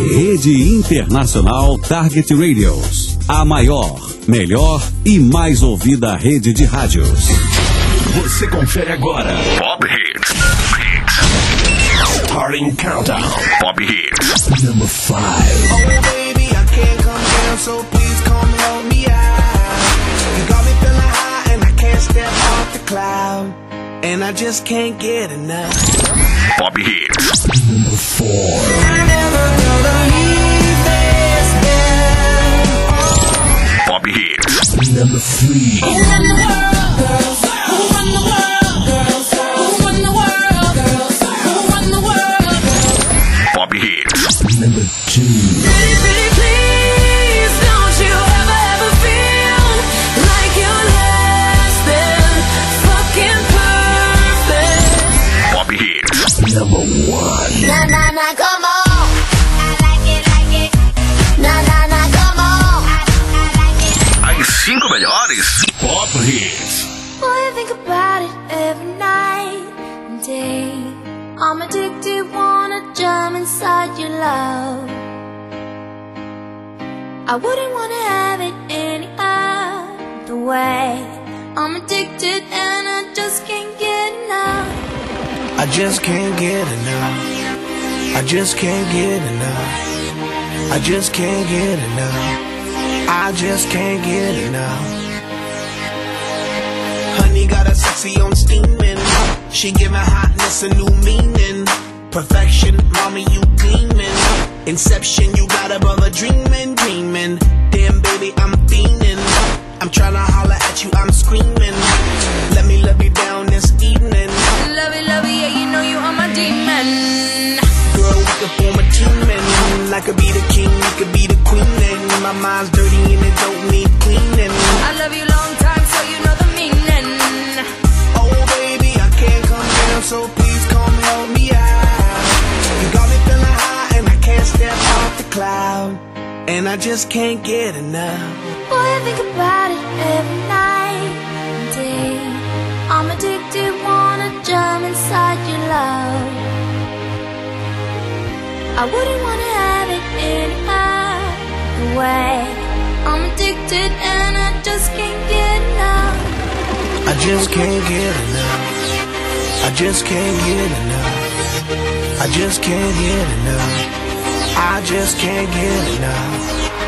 Rede Internacional Target Radios. A maior, melhor e mais ouvida rede de rádios. Você confere agora. Pop Hits. Starting Countdown. Pop Hits. Number 5. Oh baby, I can't come down, so please come help me out. You got me feeling high and I can't step off the cloud. And I just can't get enough. Pop Hits. Number 4. I'm never gonna leave this bed. Pop Hits. Number 3. Who run the world, girls? Who run the world, girls? Who run the world, girls? Who run the world, girls? Pop Hits. Number 2. Pretty, pretty, please, don't you ever feel like you're less than fucking perfect? Pop Hits. Number 1. Na na na, come on. I like it, like it. Na na na, come on. I like it. As 5 melhores. Pop Hits. Boy, I think about it every night and day. I'm addicted, wanna jump inside your love. I wouldn't wanna have it any other way. I'm addicted and I just can't get enough. I just can't get enough. I just can't get enough. I just can't get enough. I just can't get enough. Honey got a sexy on steaming. She giving hotness a new meaning. Perfection, mommy, you gleaming. Inception, you got a brother dreaming, dreaming. Damn, baby, I'm fiending. I'm tryna holler at you, I'm screaming. Let me love you down this evening. Love it, yeah, you know you are my demon. Girl, we could form a team and I could be the king, you could be the queen. And my mind's dirty and it don't need cleaning. I love you long time, so you know the meaning. Oh baby, I can't come down, so please come help me out. You got me feeling high and I can't step off the cloud. And I just can't get enough. Boy, I think about it every night and day. I'm addicted, wanna jump inside your love. I wouldn't wanna have it any other way. I'm addicted and I just can't get enough. I just can't get enough. I just can't get enough. I just can't get enough. I just can't get enough.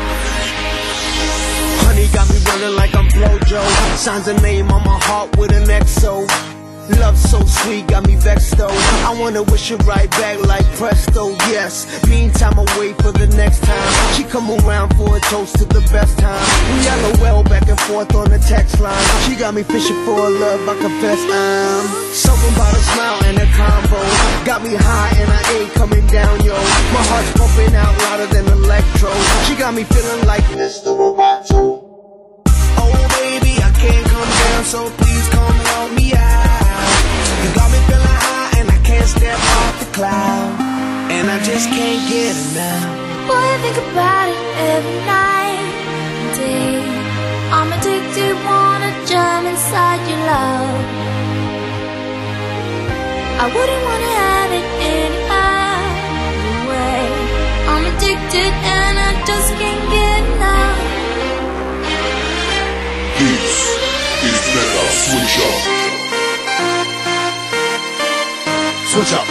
Honey got me running like I'm Flojo. Signs a name on my heart with an XO. Love so sweet, got me vexed though. I wanna wish it right back like presto, yes. Meantime, I wait for the next time she come around for a toast to the best time. We LOL back and forth on the text line. She got me fishing for a love, I confess I'm something about a smile and a combo. Got me high and I ain't coming down, yo. My heart's pumping out louder than electro. She got me feeling like Mr. Roboto. Oh baby, I can't come down, so please come help me out. You got me feeling high and I can't step off the cloud. And I just can't get enough. Boy, I think about it every night and day. I'm addicted, wanna jump inside your love. I wouldn't wanna have it any other way. I'm addicted and I just can't get enough. This is Mega Switch Up. Switch up.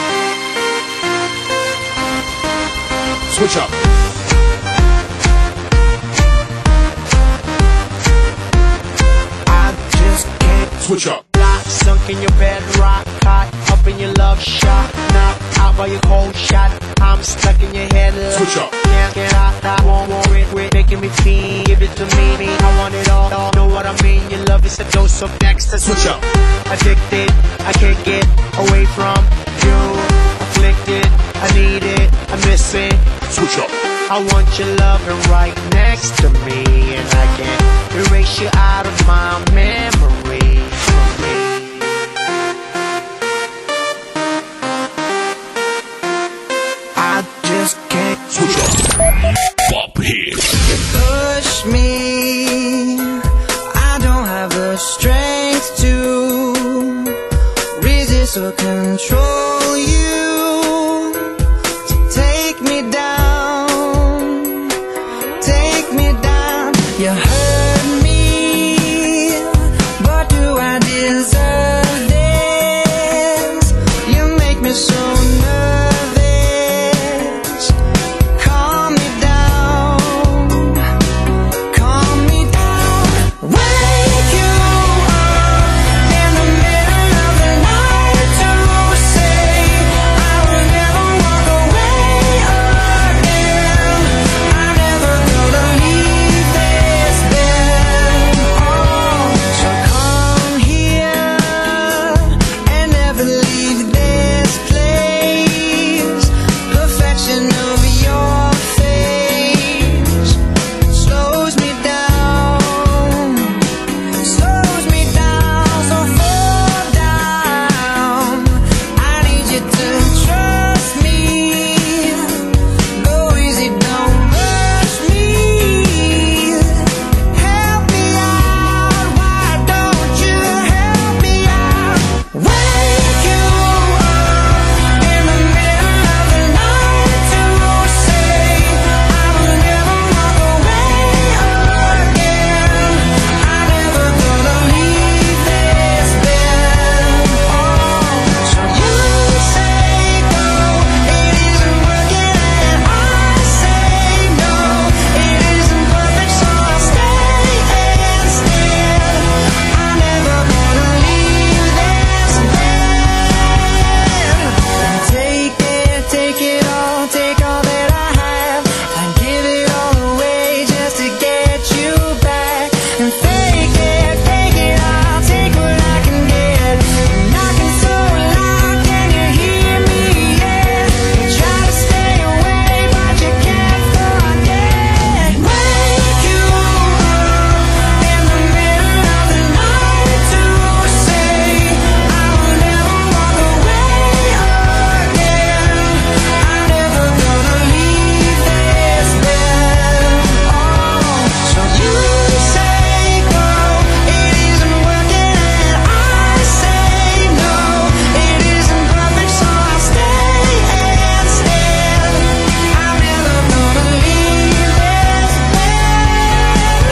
Switch up. I just can't Switch up. Lock, sunk in your bed, rock, caught up in your love shot, knocked out by your cold shot. I'm stuck in your head. Switch up. Can't get out, I won't it, making me feel. Give it to me, I want it all. Know what I mean? Your love is a dose of next. Switch up. Addicted, I can't get away from you. Afflicted, I need it, I miss it. Switch up. I want your loving right next to me, and I can't erase you out of my memory. I just can't Switch up. Pop Hits. Push me, I don't have the strength to resist or control you. So take me down me so nervous. Calm me down, calm me down. Wake you up in the middle of the night to say I will never walk away again. I'm never gonna leave this bed. Oh, so come here and never leave this place. Perfection of your face slows me down, slows me down. So fall down. I need you to trust me. Go easy, don't rush me. Help me out, why don't you help me out? Wake you up in the middle of the night to say I will never walk away again. I'm never gonna leave this bed. Oh, so you say go, it isn't working, and I say no, it isn't perfect, so I'll stay instead. I'm never gonna leave this bed. Take it all, take all that I have. I'd give it all away just to get you back. And fake it, I'll take what I can get. Knocking so loud, can you hear me? Yeah, you try to stay away, but you can't forget. Wake you up in the middle of the night to say I will never walk away again. I'm never gonna leave this bed. Oh, so you say go, it isn't working, and I say no, it isn't perfect, so I'll stay instead. I'm never gonna leave this bed.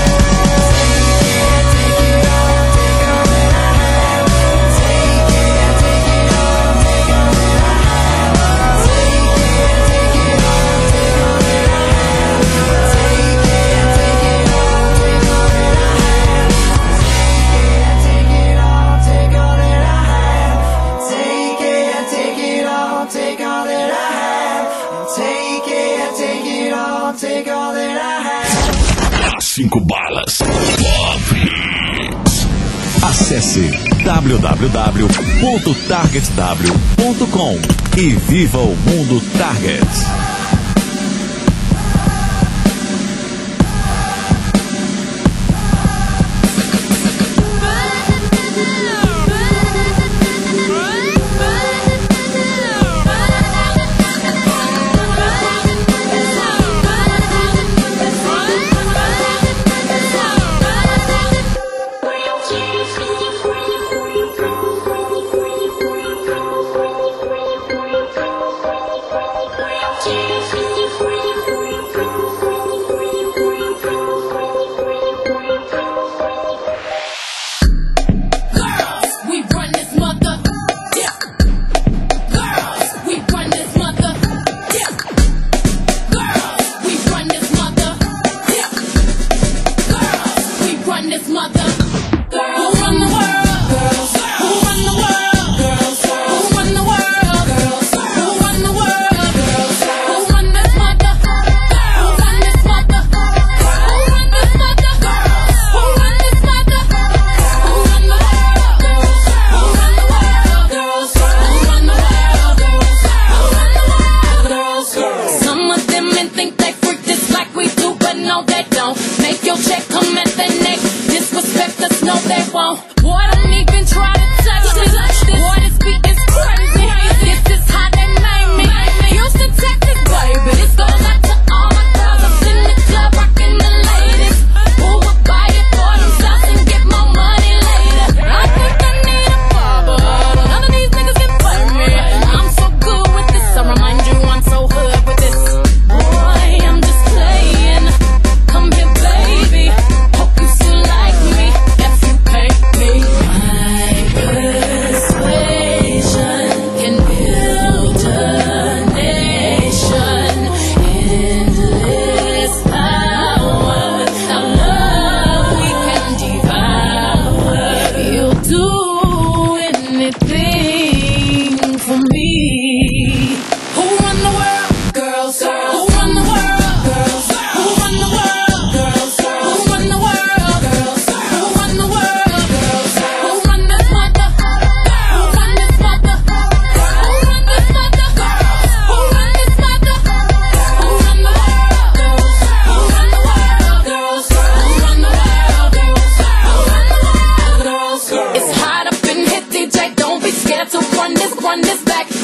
Take it all, take all that I have. Take it all, take all that I have. Take it all, take all that I have. Take it all, take all that I have. Take it all, take all that I have. Take it all, take all that I have. Take it all, take all that I have. 5 balas. Pop Hits. Acesse www.targetw.com e viva o mundo Target. Yeah.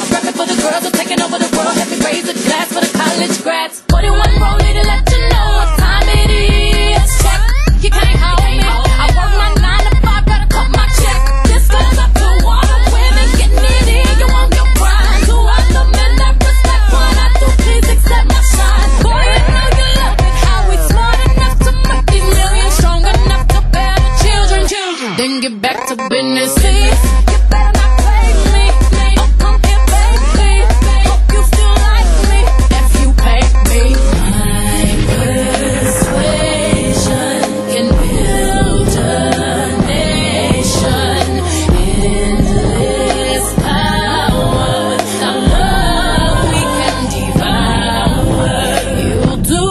rapping for the girls who are taking over the world. Let me raise a glass for the college grads. 41 rolling to let you know what time it is. Check, you can't hold me. I work my 9 to 5, gotta cut my check. This goes up to all the women getting it in. You want your pride. To all the men that respect what I do, please accept my shine. Boy, I know you love it. How we smart enough to make these millions, strong enough to bear the children. Then get back to business, please. You better not play me. Oh, come here, baby. Hope you still like me if you pay me. My persuasion can build a nation. Endless power, our love we can devour. You'll do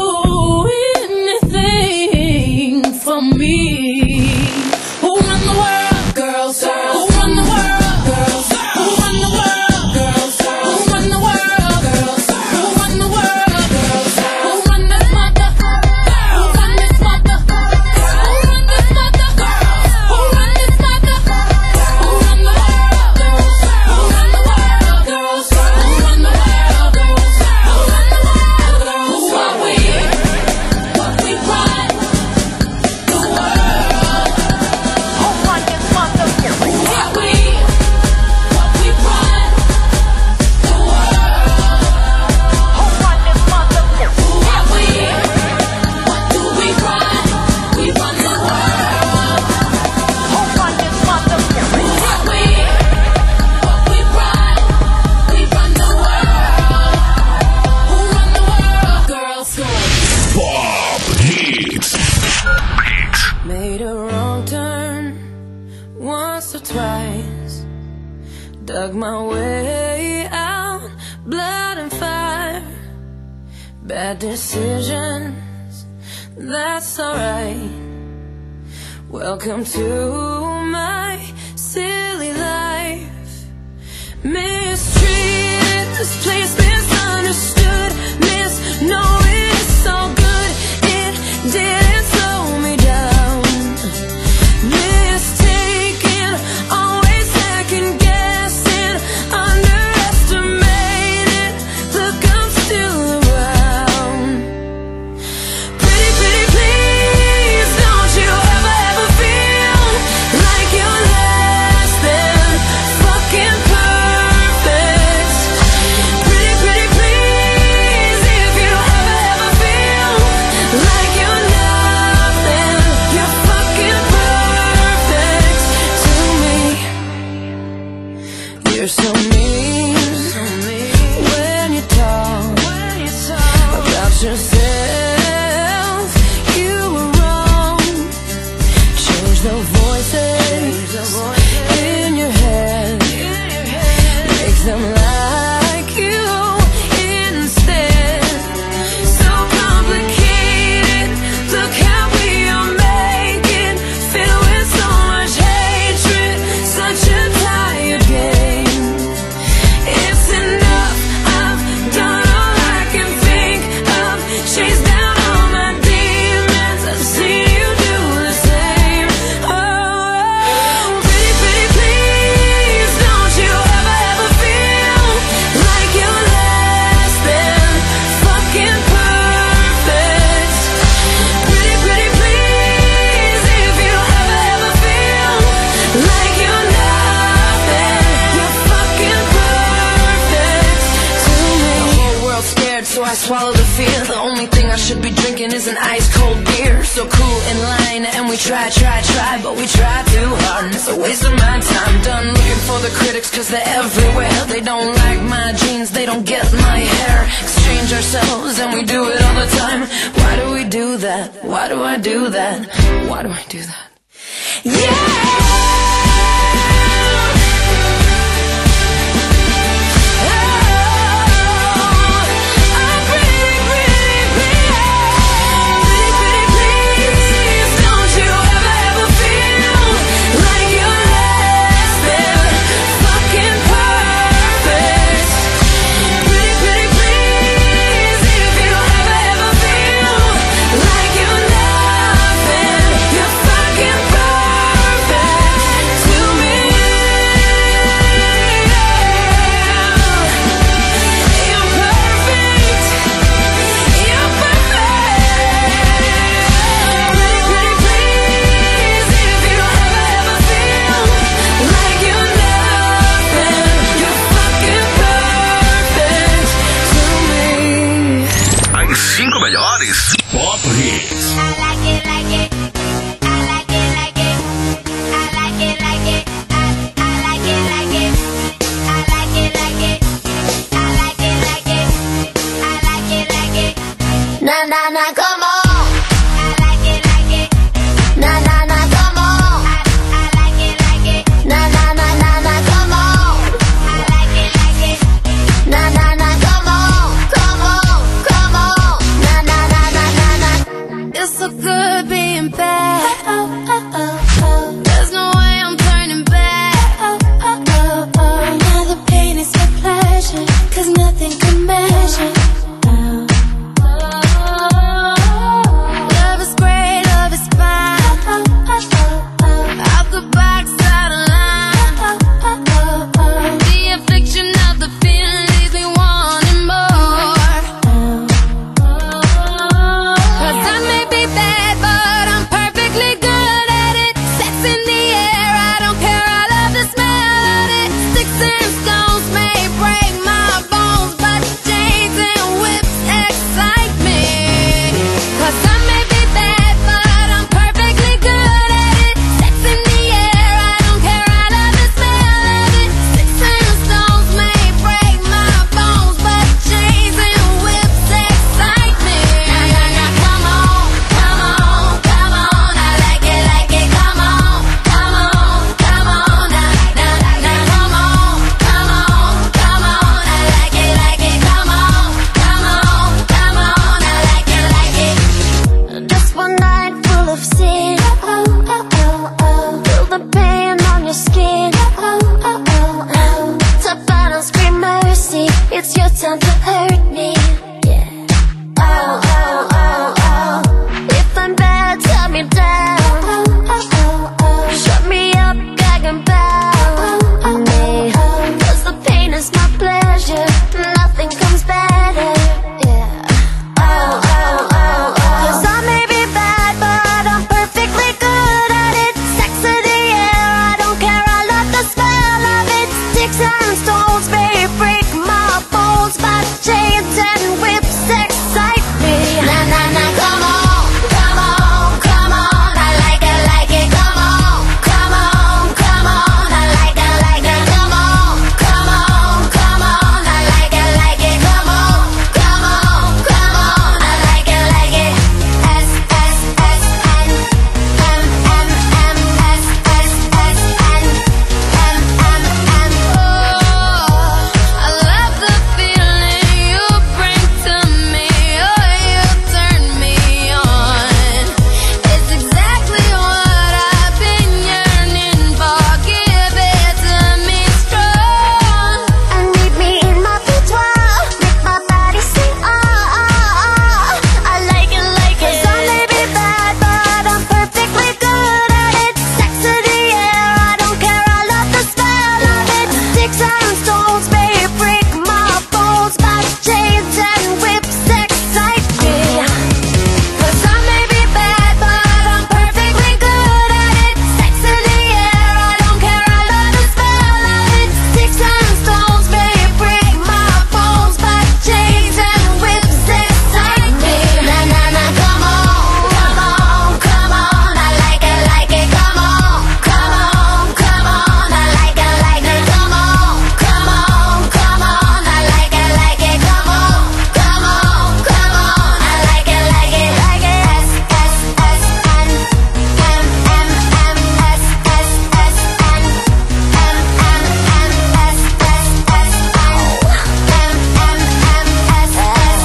anything for me. Who run the world? Girls. Who run the world? Girls. Who run the world? Girls. Who run the world? Girls. Who run the world? Girls. Who run this mother? Who run this mother? Who run this mother? Who run this mother? Who run the world? Girls. Who run the world? Girls. Who run the world? Girls. Who run the world? Girls. Who are we? What we run? The world. Who run this mother? Who are we? What we run? The world. Who run this mother? Who are we? What do we run? We run the world. Who run this mother? Who are we? What we run? We run the world. Who run the world? Girls. Pop Hits. Made a wrong turn once or twice. Dug my way out, blood and fire. Bad decisions, that's alright. Welcome to my silly life. Mistreated, this place misunderstood. Knowing it's so good, it didn't slow me down. Mistaken, always second guessing, underestimated. Look, I'm still around. Pretty, pretty, please, don't you ever feel like you're less than fucking perfect. Pretty, pretty, please, if you ever feel like you're nothing, you're fucking perfect to me. You're so mean when you talk about yourself. You were wrong. Change the voices in your head. Make them like you instead. So complicated. Look how we are making. Filled with so much hatred. Such a tired game. It's enough. I've done all I can think of. Chase down all my demons. I've seen you do the same. Oh, pretty, pretty, please, don't you ever feel like you're less than fucking perfect. Pretty, pretty, please, if you ever feel like you're nothing, you're fucking perfect to me. The whole world's scared, so I swallow the fear. The only thing I should be drinking is an ice cold beer. So cool in line, and we try, but we try too hard, and it's a waste of my time. Done looking for the critics, cause they're everywhere. They don't like my jeans, they don't get my hair. Exchange ourselves, and we do it all the time. Why do we do that? Why do I do that? Why do I do that? Don't you ever feel like you're less than fucking perfect. Pretty, pretty, please, if you ever feel like you're nothing, you're fucking perfect to na na, come on. I like it, na na na, come on. I like it, na na na na na, come on. I like it, na na na, come on, come on, na na na na na na. It's so good being bad. There's no way I'm turning back. Now the pain is your pleasure, 'cause nothing can measure. Love is great, love is fine. Out the box, out of line. The affliction of the feeling leaves me wanting more. 'Cause I may be bad, but I'm perfectly good at it. Sex in the air, I don't care, I love the smell of it. Sticks and stones may break my bones, but chains and whips excite me. 'Cause I may be bad, but I'm perfectly good at it. Sex in the air, I don't care, I love the smell of it. Sticks and stones may break my bones, but chains and whips excite me. Na na na, come on, come on, come on. I like it, come on, come on, come on. Na na na, come on, come on, come on. I like it, come on, come on, come on. I like it. Just one night full of sin. Feel the pain on your skin. Tap out and scream mercy. It's your time to hurt me. Yeah. Oh, oh, oh, oh. If I'm bad, tell me down. Shut me up, gag and bound me. 'Cause the pain is my pleasure. Nothing comes better. Yeah. Oh, oh, oh, oh. 'Cause I may be bad, but I'm perfectly good at it. Sex in the air, I don't care, I love the smell of it. Sticks and stones may break my bones, but chains and whips excite me. Na na na, come on, come on, come on. I like it, come on, come on, come on. I like it, come on, come on, come on. I like it, come on, come on, come on. I like it. S S S N M M M S S S N M M M. Oh, I love the feeling you bring to me. Oh, you turn me on. It's exactly what I've been yearning for. Give it to me strong and meet me in my boudoir. Make my body sing I like it. 'Cause I may be bad, but I'm perfectly good at it. Sex in the air, I don't care, I love the smell of it. Sticks and stones may break my bones, but chains and whips excite me. 'Cause I may be bad, but I'm perfectly good at it. Sex in the air, I don't care, I love the smell of it. Sticks and stones may break my bones, but chains and whips excite me. Na na na, come on, come on, come on. I like it, come on, come on, come on. I like it, come on, come on, come on. I like it, come on, come on, come on. I like it. S S S N M M M S S S N M M M S S S N M M M S S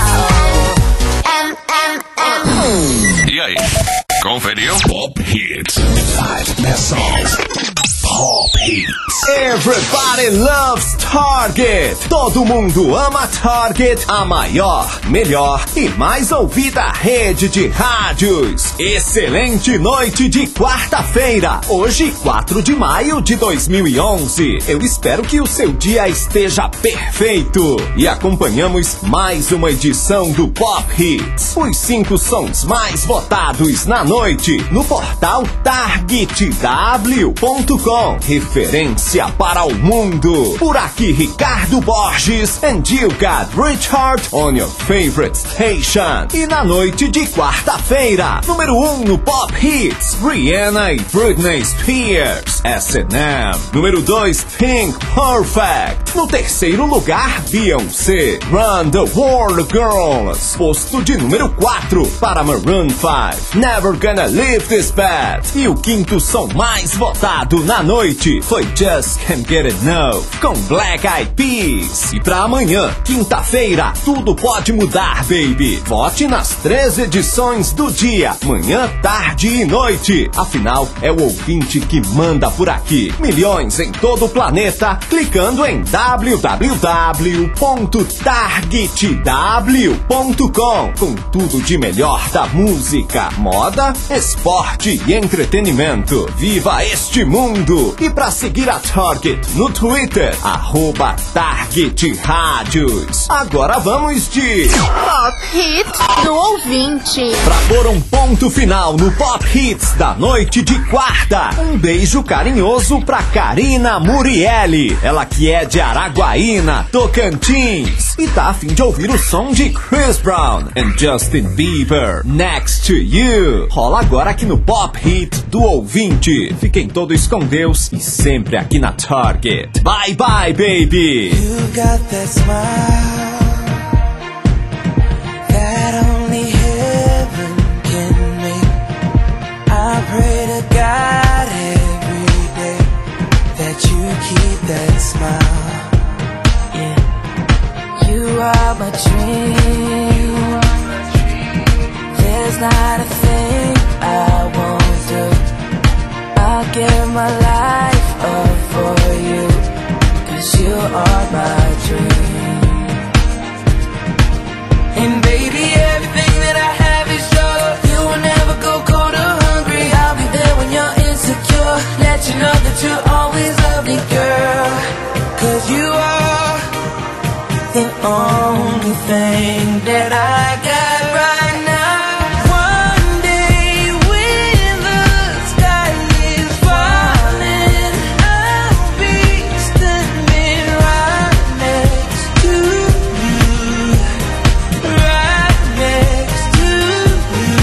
S N M M. E aí, conferiu? Pop Hits. 5 best songs. Pop Hits. Everybody loves Target. Todo mundo ama Target, a maior, melhor e mais ouvida rede de rádios. Excelente noite de quarta-feira, hoje 4 de maio de 2011. Eu espero que o seu dia esteja perfeito. E acompanhamos mais uma edição do Pop Hits. Os 5 sons mais votados na noite no portal targetw.com. Referência para o mundo. Por Por aqui, Ricardo Borges, and you got Richard on your favorite station. E na noite de quarta-feira, número 1 no Pop Hits, Rihanna e Britney Spears, S&M. Número 2, Pink, Perfect. No terceiro lugar, Beyoncé, Run the World Girls. Posto de número 4 para Maroon 5, Never Gonna Leave This Bed. E o quinto som mais votado na noite foi Just Can't Get Enough, com Black Eyed Peas. E pra amanhã, quinta-feira, tudo pode mudar, baby. Vote nas 3 edições do dia, manhã, tarde e noite. Afinal, é o ouvinte que manda por aqui. Milhões em todo o planeta, clicando em www.targetw.com, com tudo de melhor da música, moda, esporte e entretenimento. Viva este mundo! E pra seguir a Target no Twitter, @TargetRádios. Agora vamos de Pop Hits do ouvinte. Pra pôr um ponto final no Pop Hits da noite de quarta, um beijo carinhoso pra Karina Murielli, ela que é de Araguaína, Tocantins, e tá a fim de ouvir o som de Chris Brown and Justin Bieber, Next to You. Rola agora aqui no Pop Hit do ouvinte. Fiquem todos com Deus e sempre aqui na Target. Bye bye, baby! You got that smile that only heaven can make. I pray to God every day that you keep that smile. Yeah, you are my dream. There's not a thing I won't do. I'll give my life up for you, 'cause you are my dream. And baby, everything that I have is yours. You will never go cold or hungry. I'll be there when you're insecure. Let you know that you always love me, girl. 'Cause you are the only thing that I got right now. One day when the sky is falling, I'll be standing right next to you, right next to you.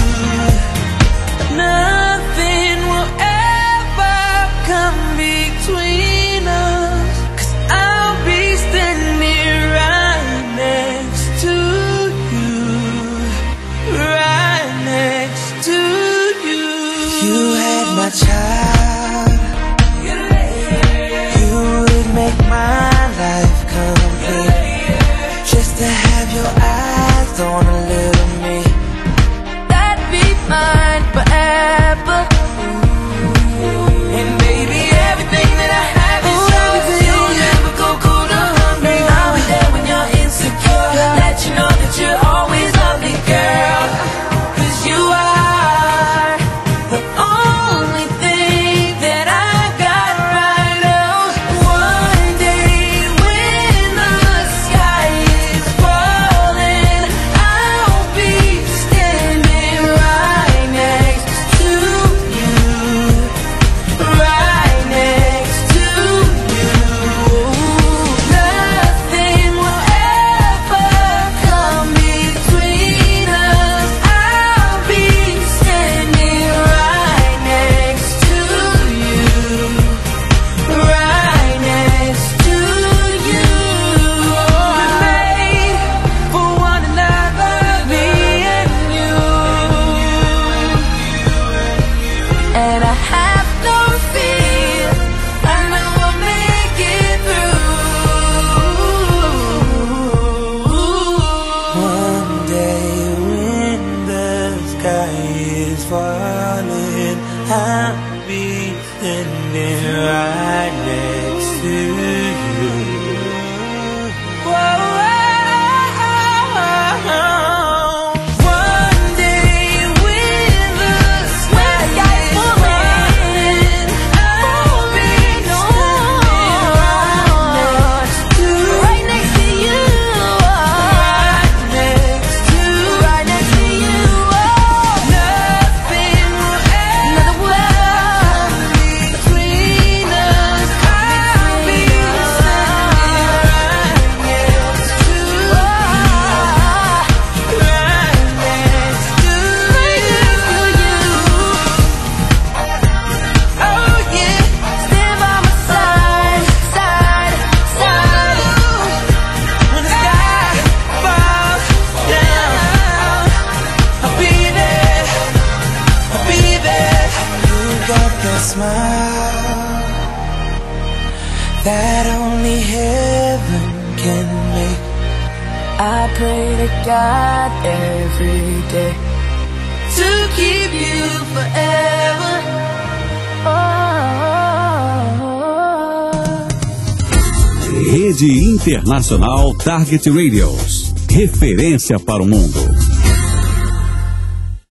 Nothing will ever come between us, 'cause I'll be standing right next to you. I pray to God every day to keep you forever. Rede Internacional Target Radios. Referência para o mundo.